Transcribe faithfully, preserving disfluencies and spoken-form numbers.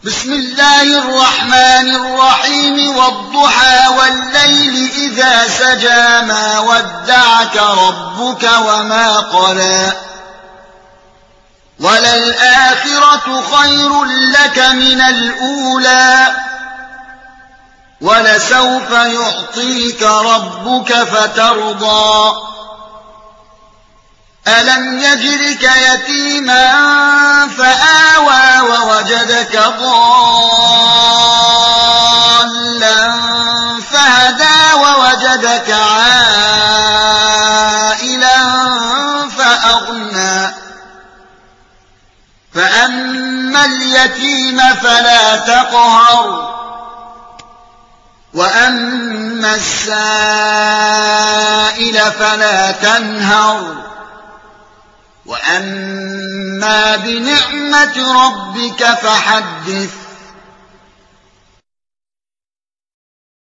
بسم الله الرحمن الرحيم والضحى والليل إذا سجى ما ودعك ربك وما قلى وللآخرة خير لك من الأولى ولسوف يعطيك ربك فترضى ألم يجدك يتيما فآوى ووجدك ضالا فهدى ووجدك عائلا فأغنى فأما اليتيم فلا تقهر وأما السائل فلا تنهر وأما بنعمة ربك فحدث